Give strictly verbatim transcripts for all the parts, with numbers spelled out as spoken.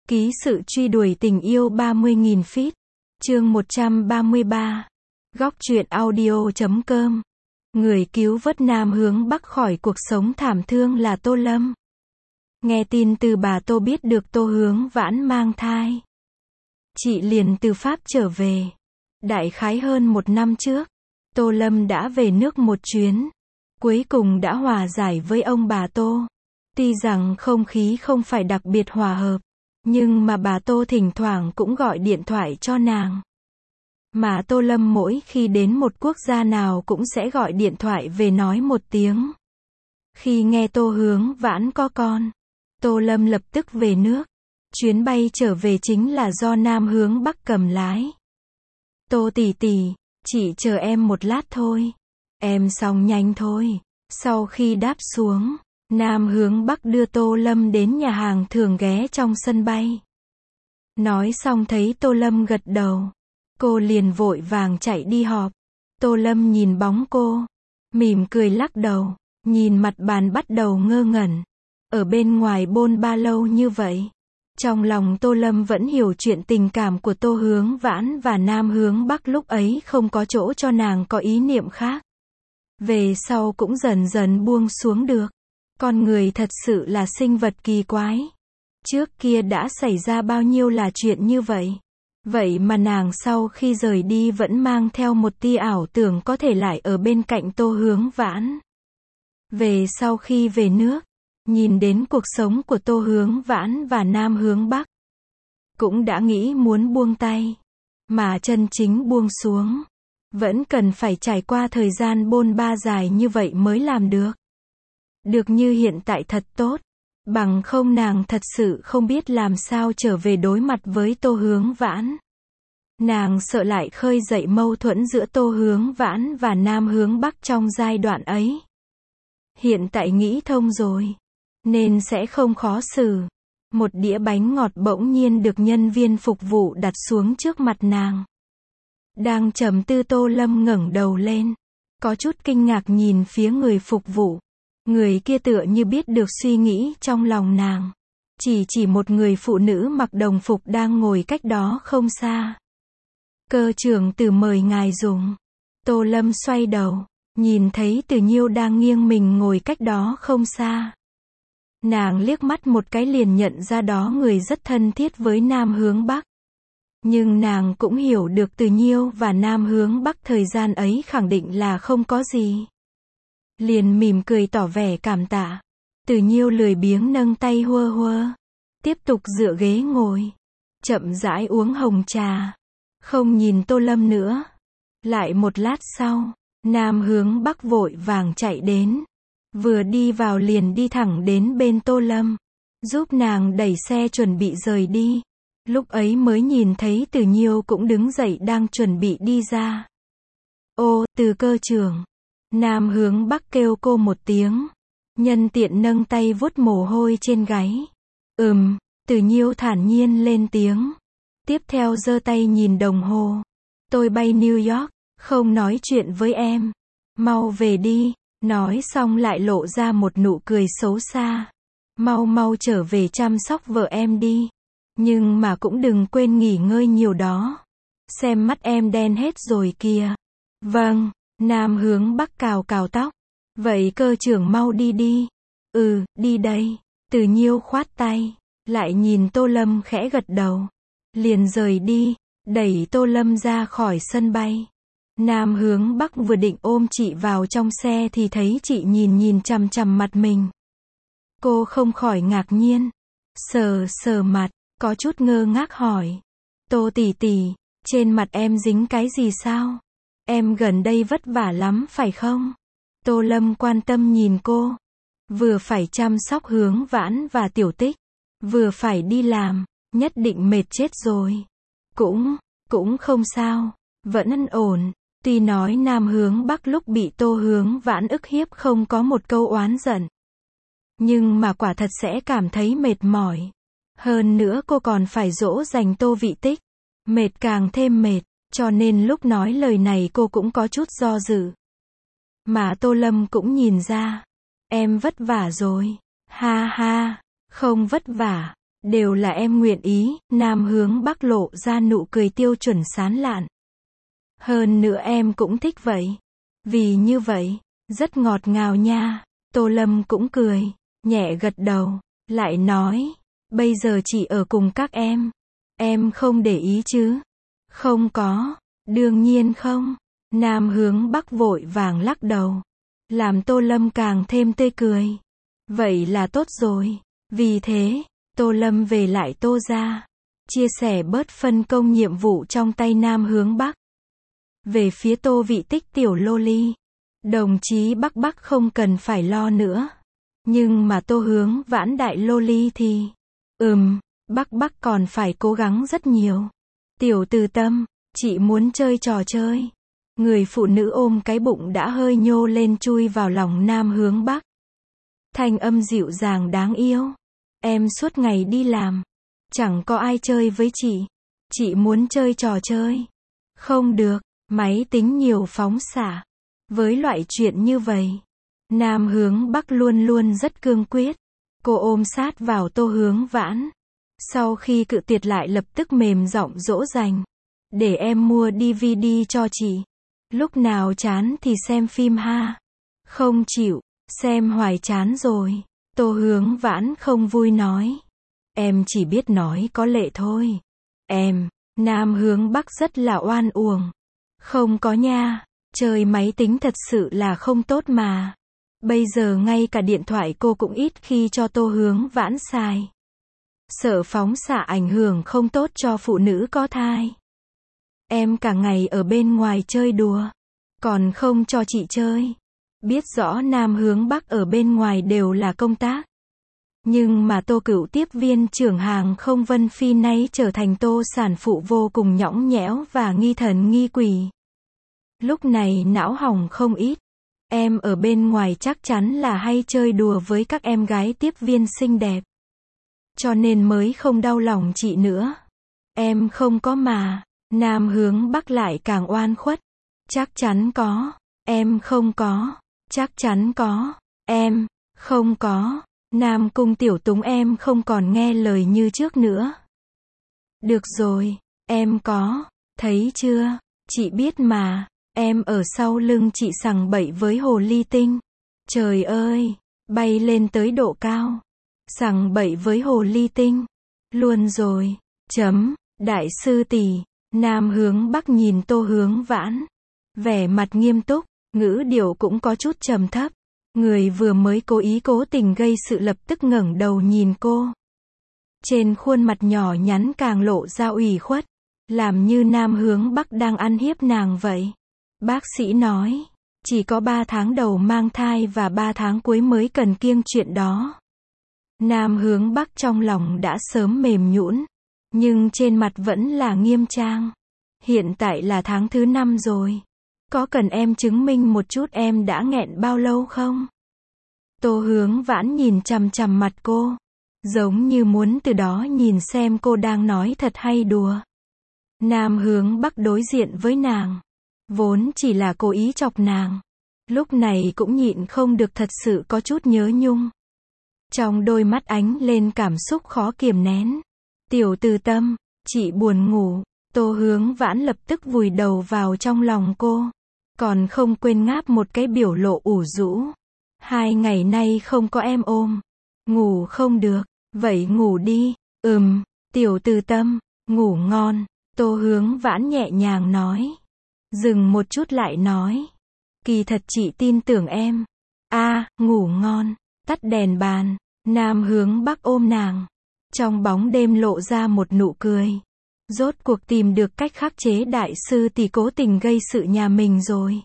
Ký sự truy đuổi tình yêu ba mươi nghìn feet. Chương một trăm ba mươi ba. Góc truyện audio chấm com. Người cứu vớt Nam hướng Bắc khỏi cuộc sống thảm thương là Tô Lâm. Nghe tin từ bà Tô biết được Tô Hướng Vãn mang thai, chị liền từ Pháp trở về. Đại khái hơn một năm trước, Tô Lâm đã về nước một chuyến. Cuối cùng đã hòa giải với ông bà Tô. Tuy rằng không khí không phải đặc biệt hòa hợp, nhưng mà bà Tô thỉnh thoảng cũng gọi điện thoại cho nàng. Mà Tô Lâm mỗi khi đến một quốc gia nào cũng sẽ gọi điện thoại về nói một tiếng. Khi nghe Tô Hướng Vãn có con, Tô Lâm lập tức về nước. Chuyến bay trở về chính là do Nam hướng Bắc cầm lái. Tô tỷ tỷ, chị chờ em một lát thôi. Em xong nhanh thôi. Sau khi đáp xuống, Nam hướng Bắc đưa Tô Lâm đến nhà hàng thường ghé trong sân bay. Nói xong thấy Tô Lâm gật đầu, cô liền vội vàng chạy đi họp. Tô Lâm nhìn bóng cô, mỉm cười lắc đầu, nhìn mặt bàn bắt đầu ngơ ngẩn. Ở bên ngoài bôn ba lâu như vậy, trong lòng Tô Lâm vẫn hiểu chuyện tình cảm của Tô Hướng Vãn và Nam hướng Bắc lúc ấy không có chỗ cho nàng có ý niệm khác. Về sau cũng dần dần buông xuống được. Con người thật sự là sinh vật kỳ quái. Trước kia đã xảy ra bao nhiêu là chuyện như vậy. Vậy mà nàng sau khi rời đi vẫn mang theo một tia ảo tưởng có thể lại ở bên cạnh Tô Hướng Vãn. Về sau khi về nước, nhìn đến cuộc sống của Tô Hướng Vãn và Nam hướng Bắc, cũng đã nghĩ muốn buông tay. Mà chân chính buông xuống, vẫn cần phải trải qua thời gian bôn ba dài như vậy mới làm được. Được như hiện tại thật tốt, bằng không nàng thật sự không biết làm sao trở về đối mặt với Tô Hướng Vãn. Nàng sợ lại khơi dậy mâu thuẫn giữa Tô Hướng Vãn và Nam hướng Bắc trong giai đoạn ấy. Hiện tại nghĩ thông rồi, nên sẽ không khó xử. Một đĩa bánh ngọt bỗng nhiên được nhân viên phục vụ đặt xuống trước mặt nàng. Đang trầm tư Tô Lâm ngẩng đầu lên, có chút kinh ngạc nhìn phía người phục vụ. Người kia tựa như biết được suy nghĩ trong lòng nàng. Chỉ chỉ một người phụ nữ mặc đồng phục đang ngồi cách đó không xa. Cơ trưởng Từ mời ngài dùng. Tô Lâm xoay đầu, nhìn thấy Từ Nhiêu đang nghiêng mình ngồi cách đó không xa. Nàng liếc mắt một cái liền nhận ra đó người rất thân thiết với Nam hướng Bắc. Nhưng nàng cũng hiểu được Từ Nhiêu và Nam hướng Bắc thời gian ấy khẳng định là không có gì. Liền mỉm cười tỏ vẻ cảm tạ. Từ Nhiêu lười biếng nâng tay hua hua, tiếp tục dựa ghế ngồi, chậm rãi uống hồng trà, không nhìn Tô Lâm nữa. Lại một lát sau, Nam hướng Bắc vội vàng chạy đến, vừa đi vào liền đi thẳng đến bên Tô Lâm, giúp nàng đẩy xe chuẩn bị rời đi. Lúc ấy mới nhìn thấy Từ Nhiêu cũng đứng dậy đang chuẩn bị đi ra. Ô, Từ cơ trưởng. Nam hướng Bắc kêu cô một tiếng, nhân tiện nâng tay vuốt mồ hôi trên gáy. Ừm, Từ Nhiêu thản nhiên lên tiếng. Tiếp theo giơ tay nhìn đồng hồ. Tôi bay New York, không nói chuyện với em. Mau về đi. Nói xong lại lộ ra một nụ cười xấu xa. Mau mau trở về chăm sóc vợ em đi. Nhưng mà cũng đừng quên nghỉ ngơi nhiều đó. Xem mắt em đen hết rồi kìa. Vâng. Nam hướng Bắc cào cào tóc. Vậy cơ trưởng mau đi đi. Ừ, đi đây. Từ Nhiêu khoát tay, lại nhìn Tô Lâm khẽ gật đầu. Liền rời đi, đẩy Tô Lâm ra khỏi sân bay. Nam hướng Bắc vừa định ôm chị vào trong xe thì thấy chị nhìn nhìn chằm chằm mặt mình. Cô không khỏi ngạc nhiên. Sờ sờ mặt, có chút ngơ ngác hỏi. Tô tỷ tỷ, trên mặt em dính cái gì sao? Em gần đây vất vả lắm phải không? Tô Lâm quan tâm nhìn cô. Vừa phải chăm sóc Hướng Vãn và Tiểu Tích, vừa phải đi làm, nhất định mệt chết rồi. Cũng, cũng không sao, vẫn ổn. Tuy nói Nam hướng Bắc lúc bị Tô Hướng Vãn ức hiếp không có một câu oán giận, nhưng mà quả thật sẽ cảm thấy mệt mỏi. Hơn nữa cô còn phải dỗ dành Tô Vị Tích, mệt càng thêm mệt. Cho nên lúc nói lời này cô cũng có chút do dự. Mà Tô Lâm cũng nhìn ra. Em vất vả rồi. Ha ha, không vất vả. Đều là em nguyện ý, Nam Hướng Bắc lộ ra nụ cười tiêu chuẩn sán lạn. Hơn nữa em cũng thích vậy. Vì như vậy, rất ngọt ngào nha. Tô Lâm cũng cười, nhẹ gật đầu, lại nói, bây giờ chị ở cùng các em. Em không để ý chứ? Không có, đương nhiên không. Nam Hướng Bắc vội vàng lắc đầu, làm Tô Lâm càng thêm tươi cười. Vậy là tốt rồi. Vì thế, Tô Lâm về lại Tô gia, chia sẻ bớt phân công nhiệm vụ trong tay Nam Hướng Bắc. Về phía Tô Vị Tích tiểu loli, đồng chí Bắc Bắc không cần phải lo nữa. Nhưng mà Tô Hướng Vãn đại loli thì, ừm, Bắc Bắc còn phải cố gắng rất nhiều. Tiểu Từ Tâm, chị muốn chơi trò chơi. Người phụ nữ ôm cái bụng đã hơi nhô lên chui vào lòng Nam Hướng Bắc. Thanh âm dịu dàng đáng yêu. Em suốt ngày đi làm, chẳng có ai chơi với chị. Chị muốn chơi trò chơi. Không được, máy tính nhiều phóng xạ. Với loại chuyện như vậy, Nam Hướng Bắc luôn luôn rất cương quyết. Cô ôm sát vào Tô Hướng Vãn. Sau khi cự tuyệt lại lập tức mềm giọng dỗ dành. Để em mua đê vê đê cho chị. Lúc nào chán thì xem phim ha. Không chịu, xem hoài chán rồi. Tô Hướng Vãn không vui nói. Em chỉ biết nói có lệ thôi. Em, Nam Hướng Bắc rất là oan uổng. Không có nha, chơi máy tính thật sự là không tốt mà. Bây giờ ngay cả điện thoại cô cũng ít khi cho Tô Hướng Vãn xài. Sợ phóng xạ ảnh hưởng không tốt cho phụ nữ có thai. Em cả ngày ở bên ngoài chơi đùa, còn không cho chị chơi. Biết rõ Nam Hướng Bắc ở bên ngoài đều là công tác. Nhưng mà Tô Cửu tiếp viên trưởng hàng không Vân Phi nay trở thành Tô sản phụ vô cùng nhõng nhẽo và nghi thần nghi quỷ. Lúc này não hỏng không ít. Em ở bên ngoài chắc chắn là hay chơi đùa với các em gái tiếp viên xinh đẹp. Cho nên mới không đau lòng chị nữa. Em không có mà. Nam Hướng Bắc lại càng oan khuất. Chắc chắn có. Em không có. Chắc chắn có. Em không có. Nam Cung Tiểu Túng em không còn nghe lời như trước nữa. Được rồi, em có. Thấy chưa? Chị biết mà. Em ở sau lưng chị sằng bậy với hồ ly tinh. Trời ơi, bay lên tới độ cao. Sằng bậy với hồ ly tinh. Luôn rồi. Chấm. Đại sư tỷ. Nam Hướng Bắc nhìn Tô Hướng Vãn. Vẻ mặt nghiêm túc, ngữ điệu cũng có chút trầm thấp. Người vừa mới cố ý cố tình gây sự lập tức ngẩng đầu nhìn cô. Trên khuôn mặt nhỏ nhắn càng lộ ra ủy khuất. Làm như Nam Hướng Bắc đang ăn hiếp nàng vậy. Bác sĩ nói, chỉ có ba tháng đầu mang thai và ba tháng cuối mới cần kiêng chuyện đó. Nam Hướng Bắc trong lòng đã sớm mềm nhũn, nhưng trên mặt vẫn là nghiêm trang. Hiện tại là tháng thứ năm rồi. Có cần em chứng minh một chút em đã nghẹn bao lâu không? Tô Hướng Vãn nhìn chằm chằm mặt cô, giống như muốn từ đó nhìn xem cô đang nói thật hay đùa. Nam Hướng Bắc đối diện với nàng, vốn chỉ là cố ý chọc nàng, lúc này cũng nhịn không được thật sự có chút nhớ nhung. Trong đôi mắt ánh lên cảm xúc khó kiềm nén. Tiểu Từ Tâm, chị buồn ngủ. Tô Hướng Vãn lập tức vùi đầu vào trong lòng cô, còn không quên ngáp một cái biểu lộ ủ rũ. Hai ngày nay không có em ôm, ngủ không được, vậy ngủ đi. Ừm, Tiểu Từ Tâm, ngủ ngon. Tô Hướng Vãn nhẹ nhàng nói. Dừng một chút lại nói. Kỳ thật chị tin tưởng em. A, à, ngủ ngon. Tắt đèn bàn. Nam Hướng Bắc ôm nàng. Trong bóng đêm lộ ra một nụ cười. Rốt cuộc tìm được cách khắc chế đại sư tỷ cố tình gây sự nhà mình rồi.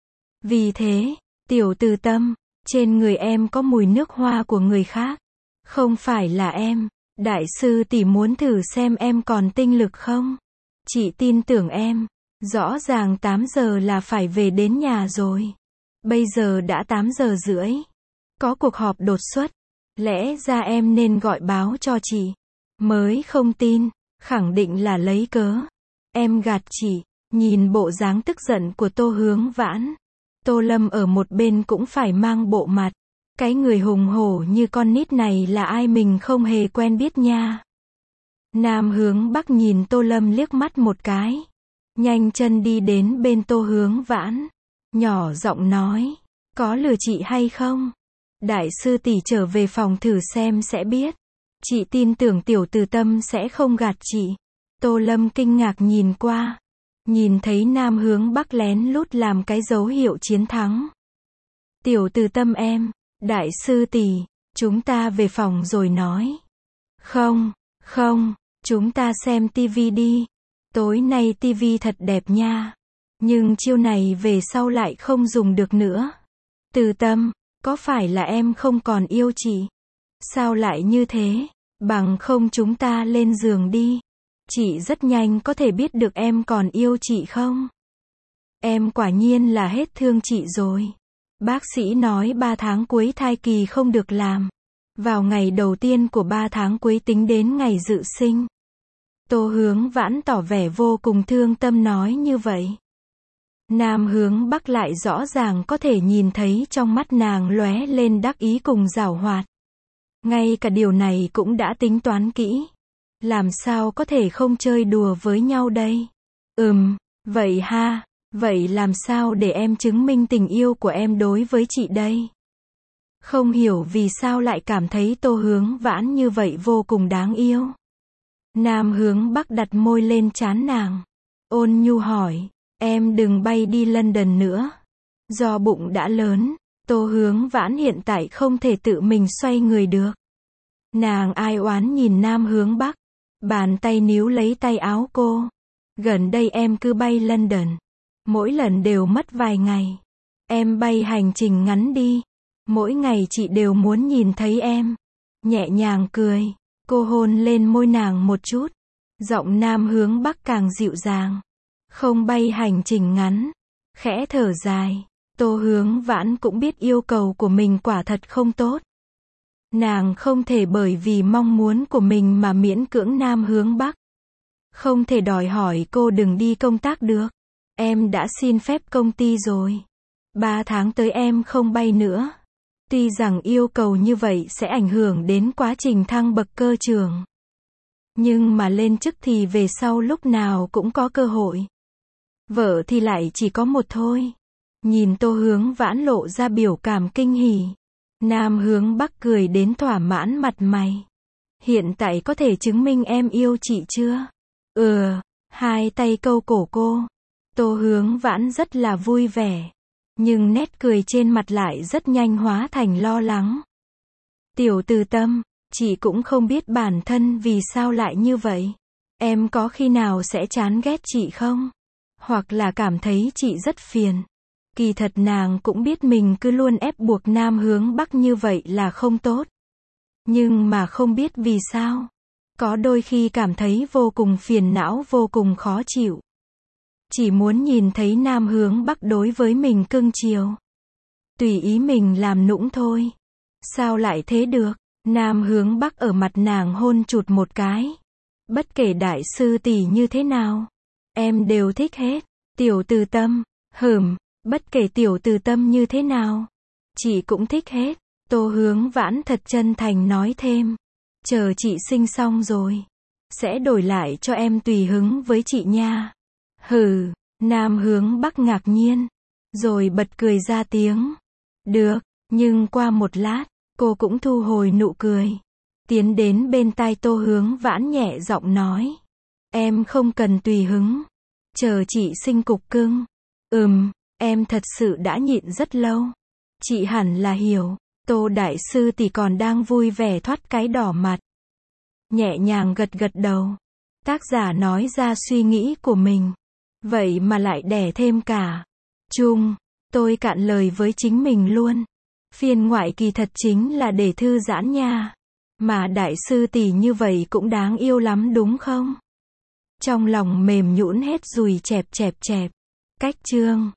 Vì thế, Tiểu Từ Tâm, trên người em có mùi nước hoa của người khác. Không phải là em. Đại sư tỷ muốn thử xem em còn tinh lực không? Chị tin tưởng em. Rõ ràng tám giờ là phải về đến nhà rồi. Bây giờ đã tám giờ rưỡi. Có cuộc họp đột xuất. Lẽ ra em nên gọi báo cho chị. Mới không tin. Khẳng định là lấy cớ. Em gạt chị. Nhìn bộ dáng tức giận của Tô Hướng Vãn. Tô Lâm ở một bên cũng phải mang bộ mặt. Cái người hùng hổ như con nít này là ai mình không hề quen biết nha. Nam Hướng Bắc nhìn Tô Lâm liếc mắt một cái. Nhanh chân đi đến bên Tô Hướng Vãn. Nhỏ giọng nói. Có lừa chị hay không? Đại sư tỷ trở về phòng thử xem sẽ biết. Chị tin tưởng tiểu từ tâm sẽ không gạt chị. Tô Lâm kinh ngạc nhìn qua. Nhìn thấy Nam Hướng Bắc lén lút làm cái dấu hiệu chiến thắng. Tiểu từ tâm em, đại sư tỷ, chúng ta về phòng rồi nói. Không, không, chúng ta xem tivi đi. Tối nay tivi thật đẹp nha. Nhưng chiêu này về sau lại không dùng được nữa. Từ tâm, có phải là em không còn yêu chị? Sao lại như thế? Bằng không chúng ta lên giường đi. Chị rất nhanh có thể biết được em còn yêu chị không? Em quả nhiên là hết thương chị rồi. Bác sĩ nói ba tháng cuối thai kỳ không được làm. Vào ngày đầu tiên của ba tháng cuối tính đến ngày dự sinh. Tô Hướng Vãn tỏ vẻ vô cùng thương tâm nói như vậy. Nam Hướng Bắc lại rõ ràng có thể nhìn thấy trong mắt nàng lóe lên đắc ý cùng giảo hoạt. Ngay cả điều này cũng đã tính toán kỹ. Làm sao có thể không chơi đùa với nhau đây? Ừm, vậy ha, vậy làm sao để em chứng minh tình yêu của em đối với chị đây? Không hiểu vì sao lại cảm thấy Tô Hướng Vãn như vậy vô cùng đáng yêu. Nam Hướng Bắc đặt môi lên trán nàng. Ôn nhu hỏi, em đừng bay đi London nữa. Do bụng đã lớn, Tô Hướng Vãn hiện tại không thể tự mình xoay người được. Nàng ai oán nhìn Nam Hướng Bắc. Bàn tay níu lấy tay áo cô. Gần đây em cứ bay London. Mỗi lần đều mất vài ngày. Em bay hành trình ngắn đi. Mỗi ngày chị đều muốn nhìn thấy em. Nhẹ nhàng cười. Cô hôn lên môi nàng một chút. Giọng Nam Hướng Bắc càng dịu dàng. Không bay hành trình ngắn. Khẽ thở dài. Tô Hướng Vãn cũng biết yêu cầu của mình quả thật không tốt. Nàng không thể bởi vì mong muốn của mình mà miễn cưỡng Nam Hướng Bắc. Không thể đòi hỏi cô đừng đi công tác được. Em đã xin phép công ty rồi. Ba tháng tới em không bay nữa. Tuy rằng yêu cầu như vậy sẽ ảnh hưởng đến quá trình thăng bậc cơ trưởng. Nhưng mà lên chức thì về sau lúc nào cũng có cơ hội. Vợ thì lại chỉ có một thôi. Nhìn Tô Hướng Vãn lộ ra biểu cảm kinh hỉ. Nam Hướng Bắc cười đến thỏa mãn mặt mày. Hiện tại có thể chứng minh em yêu chị chưa? Ừ, hai tay câu cổ cô. Tô Hướng Vãn rất là vui vẻ. Nhưng nét cười trên mặt lại rất nhanh hóa thành lo lắng. Tiểu từ tâm, chị cũng không biết bản thân vì sao lại như vậy. Em có khi nào sẽ chán ghét chị không? Hoặc là cảm thấy chị rất phiền. Kỳ thật nàng cũng biết mình cứ luôn ép buộc Nam Hướng Bắc như vậy là không tốt. Nhưng mà không biết vì sao. Có đôi khi cảm thấy vô cùng phiền não, vô cùng khó chịu. Chỉ muốn nhìn thấy Nam Hướng Bắc đối với mình cưng chiều. Tùy ý mình làm nũng thôi. Sao lại thế được? Nam Hướng Bắc ở mặt nàng hôn chụt một cái. Bất kể đại sư tỷ như thế nào, em đều thích hết. Tiểu từ tâm, hừm, bất kể tiểu từ tâm như thế nào, chị cũng thích hết. Tô Hướng Vãn thật chân thành nói thêm. Chờ chị sinh xong rồi, sẽ đổi lại cho em tùy hứng với chị nha. Hừ, Nam Hướng Bắc ngạc nhiên, rồi bật cười ra tiếng. Được, nhưng qua một lát, cô cũng thu hồi nụ cười. Tiến đến bên tai Tô Hướng Vãn nhẹ giọng nói. Em không cần tùy hứng. Chờ chị sinh cục cưng. Ừm, em thật sự đã nhịn rất lâu. Chị hẳn là hiểu. Tô đại sư thì còn đang vui vẻ thoát cái đỏ mặt. Nhẹ nhàng gật gật đầu. Tác giả nói ra suy nghĩ của mình. Vậy mà lại đẻ thêm cả. Chung, tôi cạn lời với chính mình luôn. Phiên ngoại kỳ thật chính là để thư giãn nha. Mà đại sư tỷ như vậy cũng đáng yêu lắm đúng không? Trong lòng mềm nhũn hết dùi chẹp chẹp chẹp. Cách chương